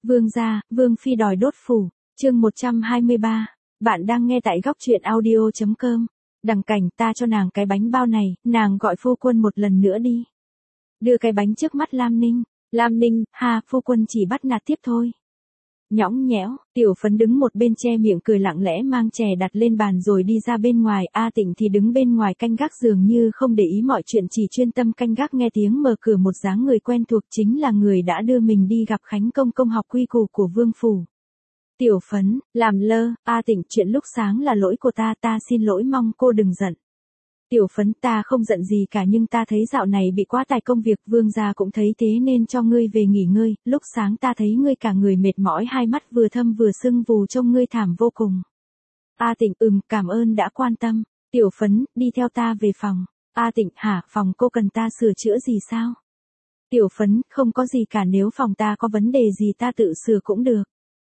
Vương gia, Vương phi đòi đốt phủ, chương 123. Bạn đang nghe tại góc truyện audio.com. Đằng Cảnh, ta cho nàng cái bánh bao này, nàng gọi phu quân một lần nữa đi. Đưa cái bánh trước mắt Lam Ninh. Lam Ninh, ha, phu quân chỉ bắt nạt tiếp thôi. Nhõng nhẽo, Tiểu Phấn đứng một bên che miệng cười lặng lẽ mang chè đặt lên bàn rồi đi ra bên ngoài. A Tịnh thì đứng bên ngoài canh gác dường như không để ý mọi chuyện, chỉ chuyên tâm canh gác. Nghe tiếng mở cửa, một dáng người quen thuộc, chính là người đã đưa mình đi gặp Khánh Công Công học quy củ của Vương phủ. Tiểu Phấn, làm lơ. A Tịnh, chuyện lúc sáng là lỗi của ta xin lỗi, mong cô đừng giận. Tiểu Phấn, ta không giận gì cả, nhưng ta thấy dạo này bị quá tải công việc, Vương gia cũng thấy thế nên cho ngươi về nghỉ ngơi, lúc sáng ta thấy ngươi cả người mệt mỏi, hai mắt vừa thâm vừa sưng vù, trông ngươi thảm vô cùng. A Tịnh, cảm ơn đã quan tâm. Tiểu Phấn, đi theo ta về phòng. A Tịnh, hả, phòng cô cần ta sửa chữa gì sao? Tiểu Phấn, không có gì cả, nếu phòng ta có vấn đề gì ta tự sửa cũng được.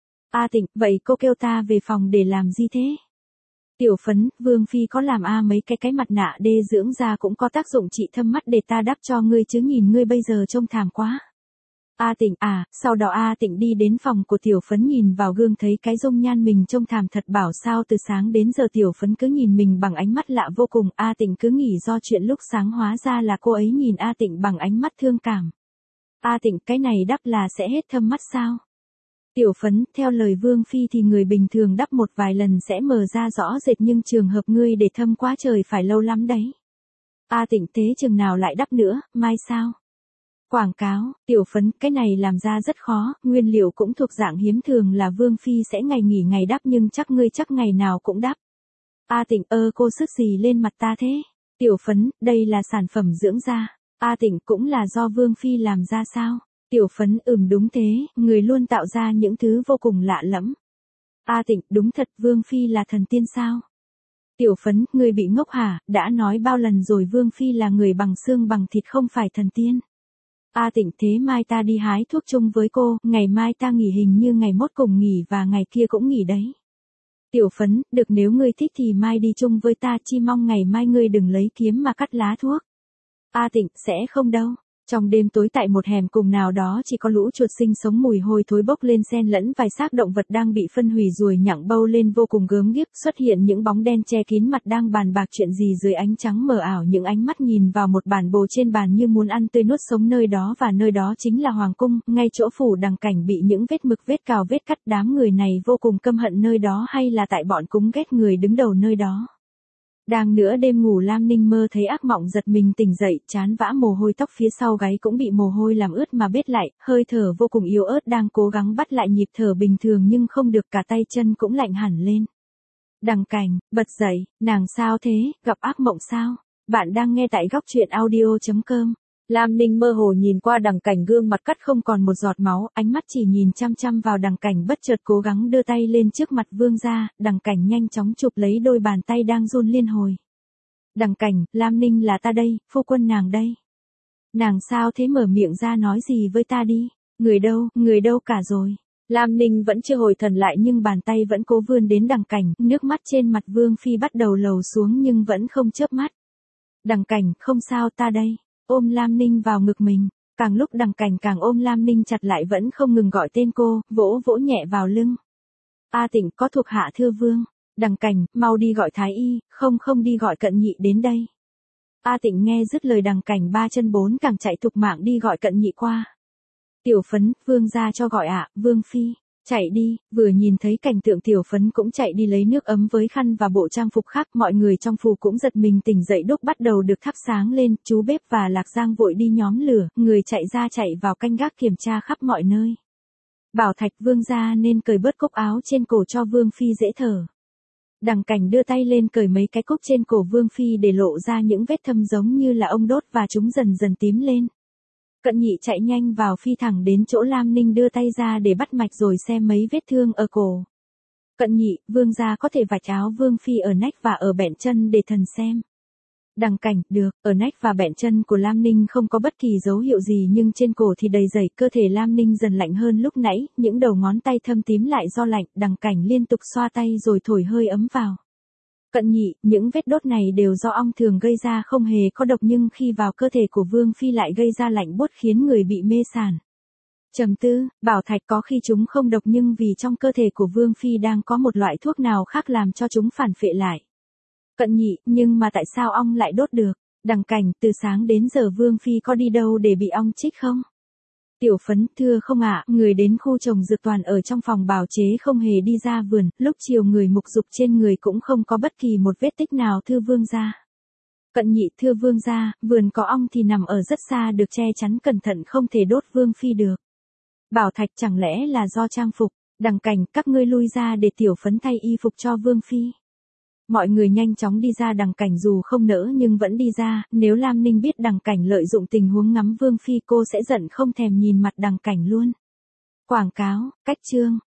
A Tịnh, vậy cô kêu ta về phòng để làm gì thế? Tiểu Phấn, Vương phi có làm mấy cái mặt nạ đê dưỡng da cũng có tác dụng trị thâm mắt, để ta đắp cho ngươi chứ, nhìn ngươi bây giờ trông thảm quá. A Tịnh, sau đó A Tịnh đi đến phòng của Tiểu Phấn, nhìn vào gương thấy cái dung nhan mình trông thảm thật, bảo sao từ sáng đến giờ Tiểu Phấn cứ nhìn mình bằng ánh mắt lạ vô cùng. A Tịnh cứ nghĩ do chuyện lúc sáng, hóa ra là cô ấy nhìn A Tịnh bằng ánh mắt thương cảm. A Tịnh, cái này đắp là sẽ hết thâm mắt sao? Tiểu Phấn, theo lời Vương phi thì người bình thường đắp một vài lần sẽ mờ ra rõ rệt, nhưng trường hợp ngươi để thâm quá trời phải lâu lắm đấy. A Tịnh, thế chừng nào lại đắp nữa, mai sao? Quảng cáo. Tiểu Phấn, cái này làm ra rất khó, nguyên liệu cũng thuộc dạng hiếm, thường là Vương phi sẽ ngày nghỉ ngày đắp, nhưng chắc ngươi chắc ngày nào cũng đắp. A Tịnh, cô sức gì lên mặt ta thế? Tiểu Phấn, đây là sản phẩm dưỡng da. A Tịnh, cũng là do Vương phi làm ra sao? Tiểu Phấn, đúng thế, người luôn tạo ra những thứ vô cùng lạ lẫm. A Tịnh, đúng thật, Vương phi là thần tiên sao? Tiểu Phấn, người bị ngốc hả, đã nói bao lần rồi, Vương phi là người bằng xương bằng thịt, không phải thần tiên. A Tịnh, thế mai ta đi hái thuốc chung với cô, ngày mai ta nghỉ, hình như ngày mốt cùng nghỉ và ngày kia cũng nghỉ đấy. Tiểu Phấn, được, nếu ngươi thích thì mai đi chung với ta, chi mong ngày mai ngươi đừng lấy kiếm mà cắt lá thuốc. A Tịnh, sẽ không đâu. Trong đêm tối, tại một hẻm cùng nào đó chỉ có lũ chuột sinh sống mùi hôi thối bốc lên, xen lẫn vài xác động vật đang bị phân hủy, ruồi nhặng bâu lên vô cùng gớm ghiếc, xuất hiện những bóng đen che kín mặt đang bàn bạc chuyện gì dưới ánh trắng mờ ảo, những ánh mắt nhìn vào một bản bồ trên bàn như muốn ăn tươi nuốt sống nơi đó, và nơi đó chính là hoàng cung, ngay chỗ phủ Đằng Cảnh bị những vết mực, vết cào, vết cắt. Đám người này vô cùng căm hận nơi đó, hay là tại bọn chúng ghét người đứng đầu nơi đó? Đang nửa đêm ngủ, Lam Ninh mơ thấy ác mộng, giật mình tỉnh dậy, trán vã mồ hôi, tóc phía sau gáy cũng bị mồ hôi làm ướt mà bết lại, hơi thở vô cùng yếu ớt, đang cố gắng bắt lại nhịp thở bình thường nhưng không được, cả tay chân cũng lạnh hẳn lên. Đằng Cảnh, bật dậy, nàng sao thế, gặp ác mộng sao? Bạn đang nghe tại góc truyện audio.com. Lam Ninh mơ hồ nhìn qua Đằng Cảnh, gương mặt cắt không còn một giọt máu, ánh mắt chỉ nhìn chăm chăm vào Đằng Cảnh, bất chợt cố gắng đưa tay lên trước mặt Vương gia. Đằng Cảnh nhanh chóng chụp lấy đôi bàn tay đang run liên hồi. Đằng Cảnh, Lam Ninh là ta đây, phu quân nàng đây. Nàng sao thế, mở miệng ra nói gì với ta đi, người đâu cả rồi. Lam Ninh vẫn chưa hồi thần lại, nhưng bàn tay vẫn cố vươn đến Đằng Cảnh, nước mắt trên mặt Vương phi bắt đầu lầu xuống nhưng vẫn không chớp mắt. Đằng Cảnh, không sao, ta đây. Ôm Lam Ninh vào ngực mình, càng lúc Đằng Cảnh càng ôm Lam Ninh chặt lại, vẫn không ngừng gọi tên cô, vỗ vỗ nhẹ vào lưng. A Tịnh, có thuộc hạ thưa vương. Đằng Cảnh, mau đi gọi thái y, không đi gọi Cận Nhị đến đây. A Tịnh nghe dứt lời, Đằng Cảnh ba chân bốn cẳng chạy thục mạng đi gọi Cận Nhị qua. Tiểu Phấn, vương gia cho gọi ạ, Vương phi. Chạy đi. Vừa nhìn thấy cảnh tượng, Tiểu Phấn cũng chạy đi lấy nước ấm với khăn và bộ trang phục khác, mọi người trong phủ cũng giật mình tỉnh dậy, đốt bắt đầu được thắp sáng lên, chú bếp và Lạc Giang vội đi nhóm lửa, người chạy ra chạy vào canh gác kiểm tra khắp mọi nơi. Bảo Thạch, vương gia nên cởi bớt cúc áo trên cổ cho Vương phi dễ thở. Đằng Cảnh đưa tay lên cởi mấy cái cúc trên cổ Vương phi, để lộ ra những vết thâm giống như là ông đốt, và chúng dần dần tím lên. Cận Nhị chạy nhanh vào, phi thẳng đến chỗ Lam Ninh, đưa tay ra để bắt mạch rồi xem mấy vết thương ở cổ. Cận Nhị, vương gia có thể vạch áo Vương phi ở nách và ở bẹn chân để thần xem. Đằng Cảnh, được, ở nách và bẹn chân của Lam Ninh không có bất kỳ dấu hiệu gì, nhưng trên cổ thì đầy dày, cơ thể Lam Ninh dần lạnh hơn lúc nãy, những đầu ngón tay thâm tím lại do lạnh. Đằng Cảnh liên tục xoa tay rồi thổi hơi ấm vào. Cận Nhị, những vết đốt này đều do ong thường gây ra, không hề có độc, nhưng khi vào cơ thể của Vương phi lại gây ra lạnh buốt khiến người bị mê sàn. Trầm tư, bảo thạch có khi chúng không độc nhưng vì trong cơ thể của Vương Phi đang có một loại thuốc nào khác làm cho chúng phản phệ lại. Cận Nhị, nhưng mà tại sao ong lại đốt được? Đằng Cảnh, từ sáng đến giờ Vương Phi có đi đâu để bị ong chích không? Tiểu Phấn, thưa không ạ, người đến khu trồng dược toàn ở trong phòng bào chế không hề đi ra vườn, lúc chiều người mục dục trên người cũng không có bất kỳ một vết tích nào thưa Vương gia. Cận Nhị, thưa Vương gia, vườn có ong thì nằm ở rất xa được che chắn cẩn thận không thể đốt Vương Phi được. Bảo thạch, chẳng lẽ là do trang phục? Đằng Cảnh, các ngươi lui ra để Tiểu Phấn thay y phục cho Vương Phi. Mọi người nhanh chóng đi ra. Đằng Cảnh dù không nỡ nhưng vẫn đi ra, nếu Lam Ninh biết Đằng Cảnh lợi dụng tình huống ngắm Vương Phi cô sẽ giận không thèm nhìn mặt Đằng Cảnh luôn. Quảng cáo, cách chương.